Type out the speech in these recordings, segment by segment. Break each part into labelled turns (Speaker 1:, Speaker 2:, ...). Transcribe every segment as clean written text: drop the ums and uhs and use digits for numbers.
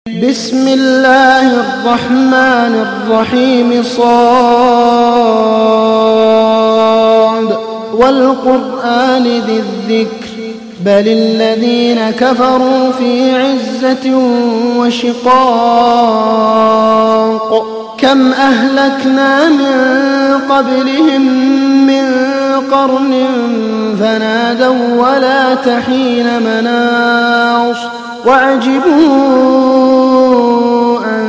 Speaker 1: بسم الله الرحمن الرحيم صاد والقرآن ذي الذكر بل الذين كفروا في عزة وشقاق كم أهلكنا من قبلهم من قرن فنادوا ولا تحين مناص وعجبوا أن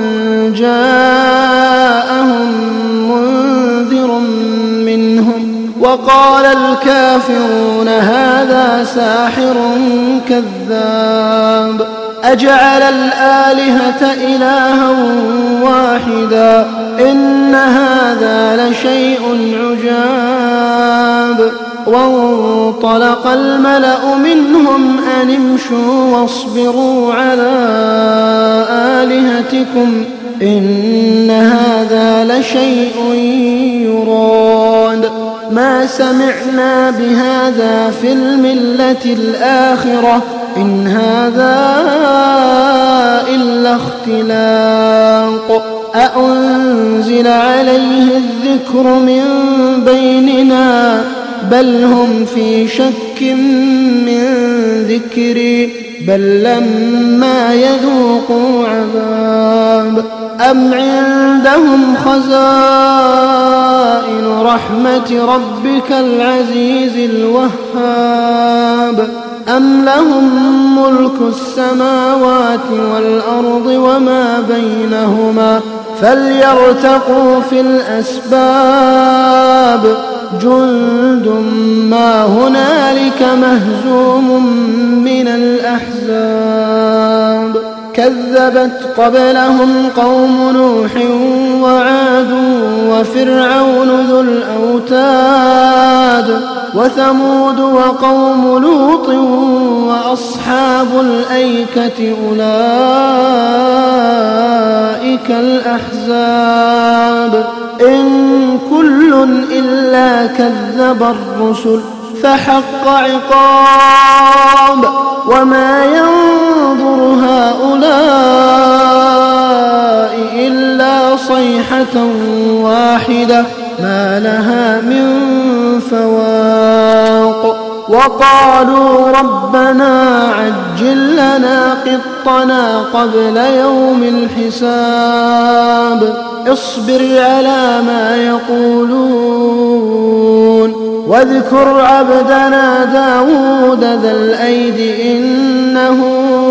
Speaker 1: جاءهم منذر منهم وقال الكافرون هذا ساحر كذاب أجعل الآلهة إلها واحدا إن هذا لشيء عجاب وانطلق الملأ منهم أن امشوا واصبروا على آلهتكم إن هذا لشيء يراد ما سمعنا بهذا في الملة الآخرة إن هذا إلا اختلاق أأنزل عليه الذكر من بيننا بل هم في شك من ذكري بل لما يذوقوا عذاب أم عندهم خزائن رحمة ربك العزيز الوهاب أم لهم ملك السماوات والأرض وما بينهما فليرتقوا في الأسباب جند ما هنالك مهزوم من الأحزاب كذبت قبلهم قوم نوح وعاد وفرعون ذو الأوتاد وثمود وقوم لوط وأصحاب الأيكة أولئك الأحزاب إن كل إلا كذب الرسل فحق عقاب وما ينظر هؤلاء إلا صيحة واحدة ما لها من فواق وقالوا ربنا عجل لنا قطنا قبل يوم الحساب اصبر على ما يقولون واذكر عبدنا داود ذا الأيد إنه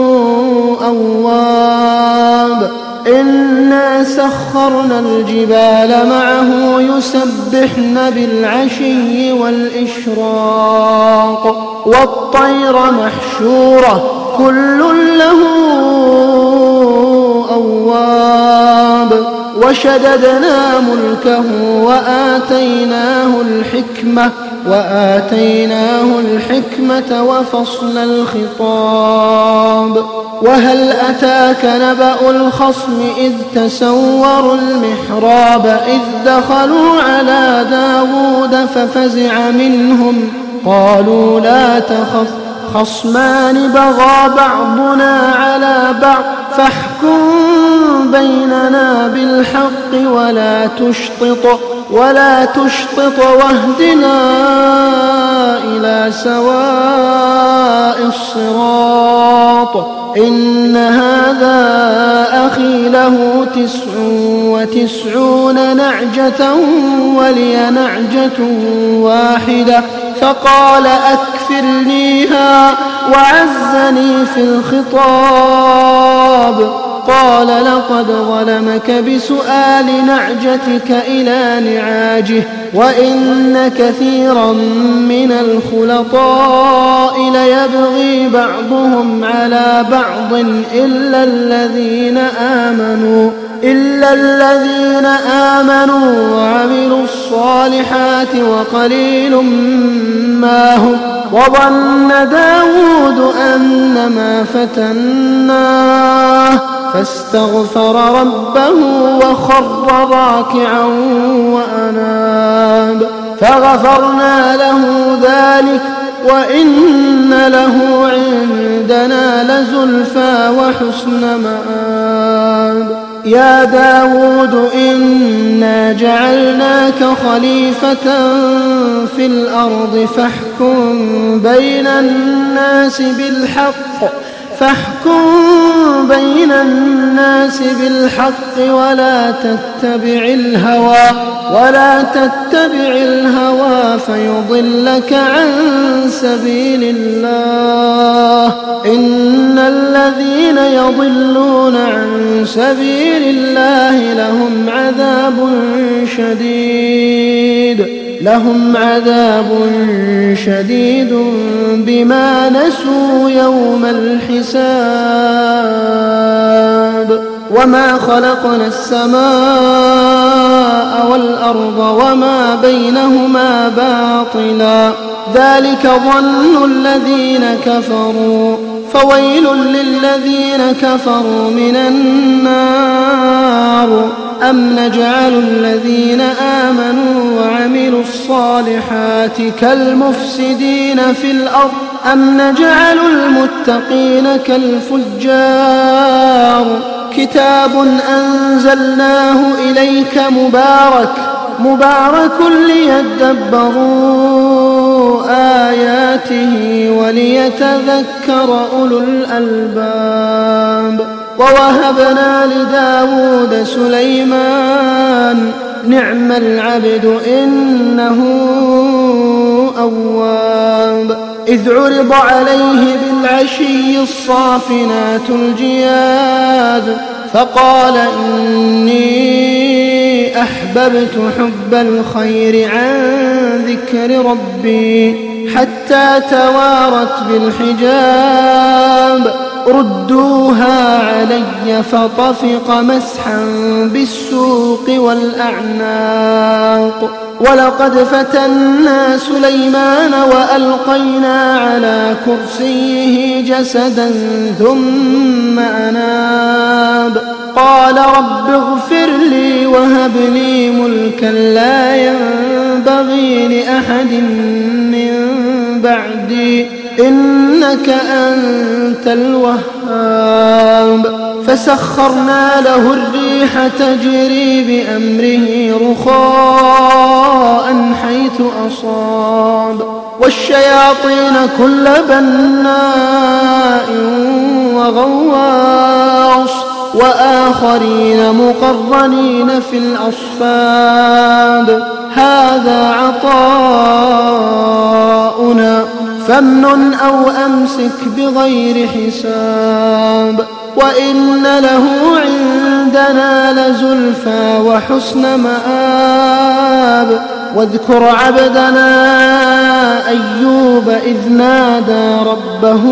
Speaker 1: أواب إنا سخرنا الجبال معه يسبحن بالعشي والإشراق والطير محشورة كل له أواب وشددنا ملكه وآتيناه الحكمة وفصل الخطاب وهل أتاك نبأ الخصم إذ تسوروا المحراب إذ دخلوا على داود ففزع منهم قالوا لا تخف خصمان بغى بعضنا على بعض فاحكم بيننا بالحق ولا تشطط واهدنا إلى سواء الصراط إن هذا أخي له 99 نعجة ولي نعجة واحدة فقال أكفلنيها وعزني في الخطاب قال لقد ظلمك بسؤال نعجتك إلى نعاجه وإن كثيرا من الخلطاء ليبغي بعضهم على بعض إلا الذين آمنوا وعملوا الصالحات وقليل ما هم وظن داود أنما فتناه فاستغفر ربه وخر راكعا وأناب فغفرنا له ذلك وإن له عندنا لزلفى وحسن مآب. يا داود إنا جعلناك خليفة في الأرض فاحكم بين الناس بالحق ولا تتبع الهوى فيضلك عن سبيل الله. إن الذين يضلون عن سبيل الله لهم عذاب شديد بما نسوا يوم الحساب. وما خلقنا السماء والأرض وما بينهما باطلا ذلك ظن الذين كفروا فويل للذين كفروا من النار. أم نجعل الذين آمنوا وعملوا الصالحات كالمفسدين في الأرض أم نجعل المتقين كالفجار. كتاب أنزلناه إليك مبارك ليدبروا آياته وليتذكر أولو الألباب. ووهبنا لداود سليمان نعم العبد إنه أواب. إذ عرض عليه بالعشي الصافنات الجياد فقال إني أحببت حب الخير عن ذكر ربي حتى توارت بالحجاب. ردوها علي فطفق مسحا بالسوق والأعناق. ولقد فتنا سليمان وألقينا على كرسيه جسدا ثم أناب. قال رب اغفر لي وهب لي ملكا لا ينبغي لأحد من بعدي إنك أنت الوهاب. فسخرنا له الريح تجري بأمره رخاء حيث أصاب والشياطين كل بناء وغواص وآخرين مقرنين في الأصفاد. هذا عطاؤنا فامنن أو أمسك بغير حساب. وإن له عندنا لزلفى وحسن مآب. واذكر عبدنا أيوب إذ نادى ربه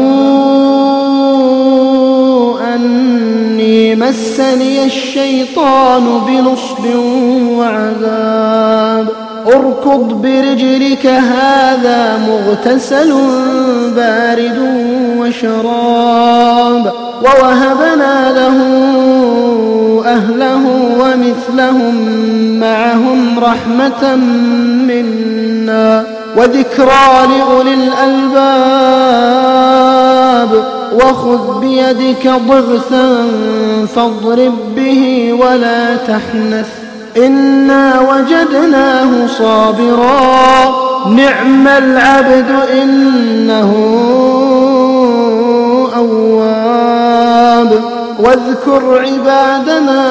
Speaker 1: أني مسني الشيطان بنصب وعذاب. اركض برجلك هذا مغتسل بارد وشراب. ووهبنا له أهله ومثلهم معهم رحمة منا وذكرى لأولي الألباب. وخذ بيدك ضغثا فاضرب به ولا تحنث إنا وجدناه صابرا نعم العبد إنه أواب. واذكر عبادنا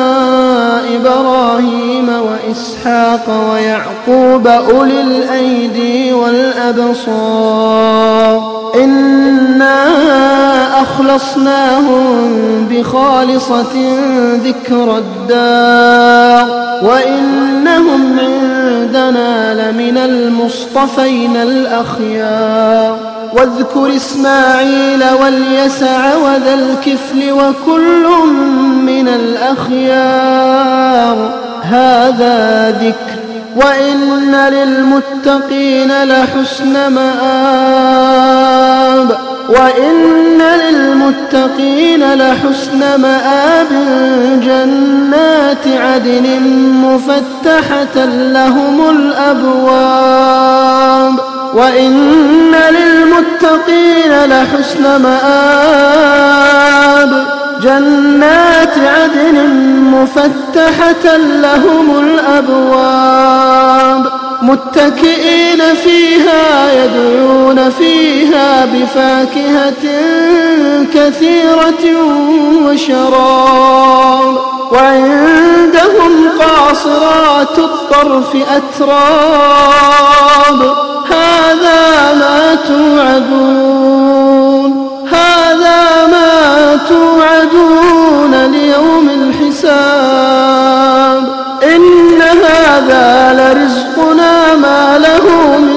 Speaker 1: إبراهيم وإسحاق ويعقوب أولي الأيدي والأبصار إنا أخلصناهم بخالصة ذكر الدار وإنهم عندنا لمن المصطفين الأخيار. واذكر إسماعيل واليسع وذا الكفل وكل من الأخيار هذا ذكر وإن للمتقين لحسن مآب. وإن للمتقين لحسن مآب جنات عدن مفتحة لهم الأبواب وإن للمتقين لحسن مآب جنات عدن مفتحة لهم الأبواب متكئين فيها يدعون فيها بفاكهة كثيرة وشراب وعندهم قاصرات الطرف أتراب هذا ما توعدون ليوم الحساب إن هذا لرزقنا ما له من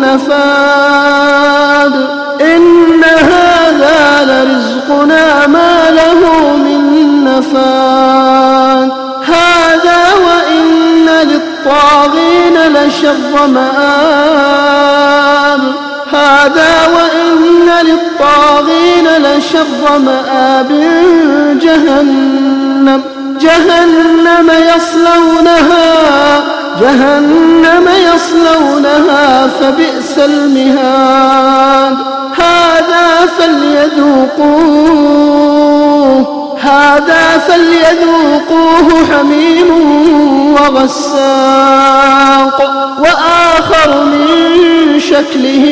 Speaker 1: نفاد إن هذا لرزقنا ما له من نفاد هذا وإن للطاغين لشر مآب هذا وإن للطاغين لشر مآب جهنم يصلونها فبئس المهاد هذا فليذوقوه حميم وغساق وآخر من شكله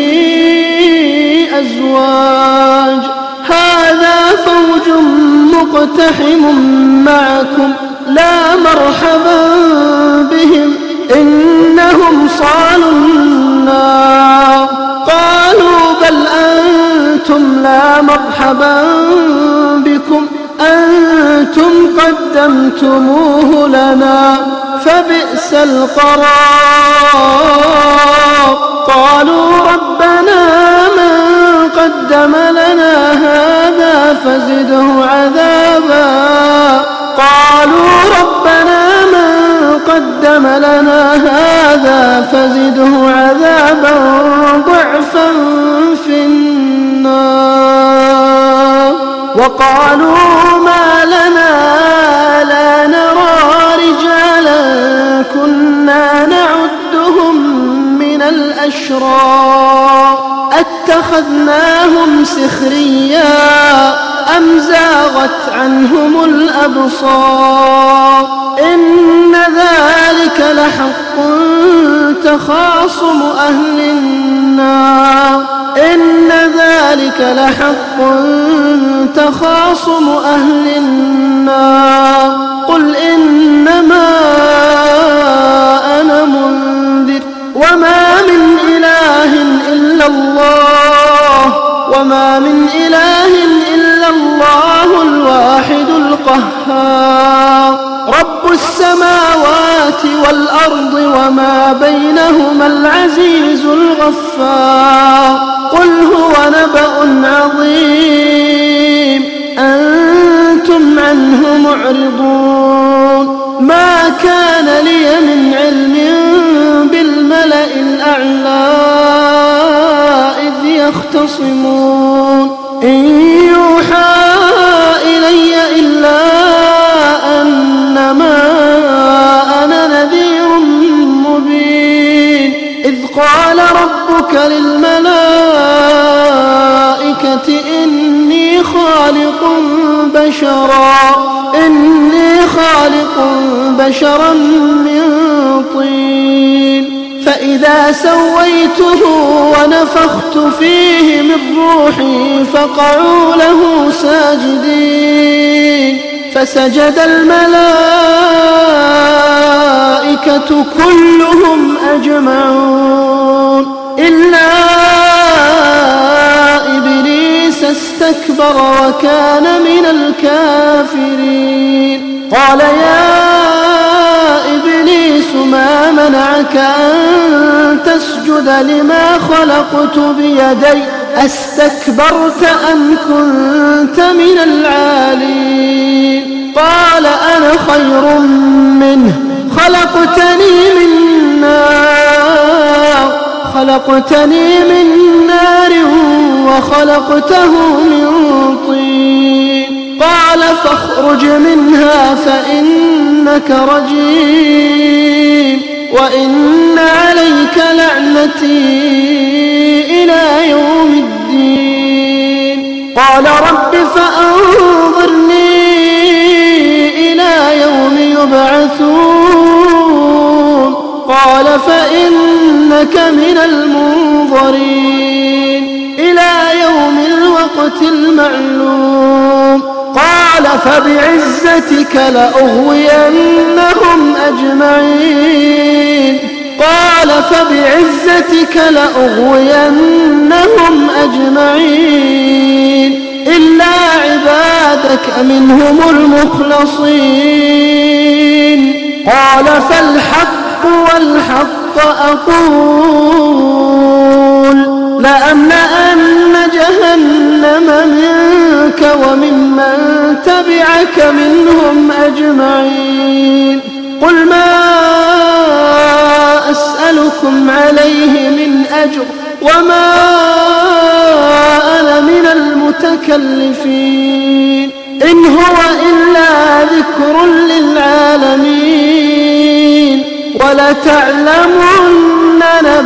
Speaker 1: أزواج هذا فوج مقتحم معكم لا مرحبا بهم إنهم صالوا النار قالوا بل أنتم لا مرحبا بكم أنتم قدمتموه لنا فبئس القرار قالوا ربنا من قدم لنا هذا فزده عذابا ضعفا في النار وقالوا ما لنا لا نرى رجالا كنا نعدهم من الأشرار اتخذناهم سخريا أم زاغت عنهم الأبصار إن ذلك لحق تخاصم أهل النار قل إنما أنا منذر وما من إله إلا الله الواحد القهار رب السماوات والأرض وما بينهما العزيز الغفار قل هو نبأ عظيم أنتم عنه معرضون ما كان لي من علم بالملأ الأعلى إذ يختصمون إن يوحى إلي إلا أنما أنا نذير مبين إذ قال ربك للملائكة إني خالق بشرا من طين فإذا سويته ونفخت فيه من روحي فقعوا له ساجدين فسجد الملائكة كلهم أجمعون إلا إبليس استكبر وكان من الكافرين قال يا إبليس ما منعك أن تسجد لما خلقت بيدي أستكبرت أم كنت من العالين قال أنا خير منه خلقتني من نار وخلقته من طين قال فاخرج منها فإنك رجيم وإن عليك لعنتي إلى يوم الدين. قال رب فأنظرني إلى يوم يبعثون. قال فإنك من المنظرين إلى يوم الوقت المعلوم. قال فبعزتك لأغوينهم أجمعين. قال فبعزتك لأغوينهم أجمعين إلا عبادك منهم المخلصين. قال فالحق والحق أقول لأملأن جهنم منك وممن تبعك منهم أجمعين. قل ما أسألكم عليه من أجر وما أنا من المتكلفين إن هو إلا ذكر للعالمين ولتعلمن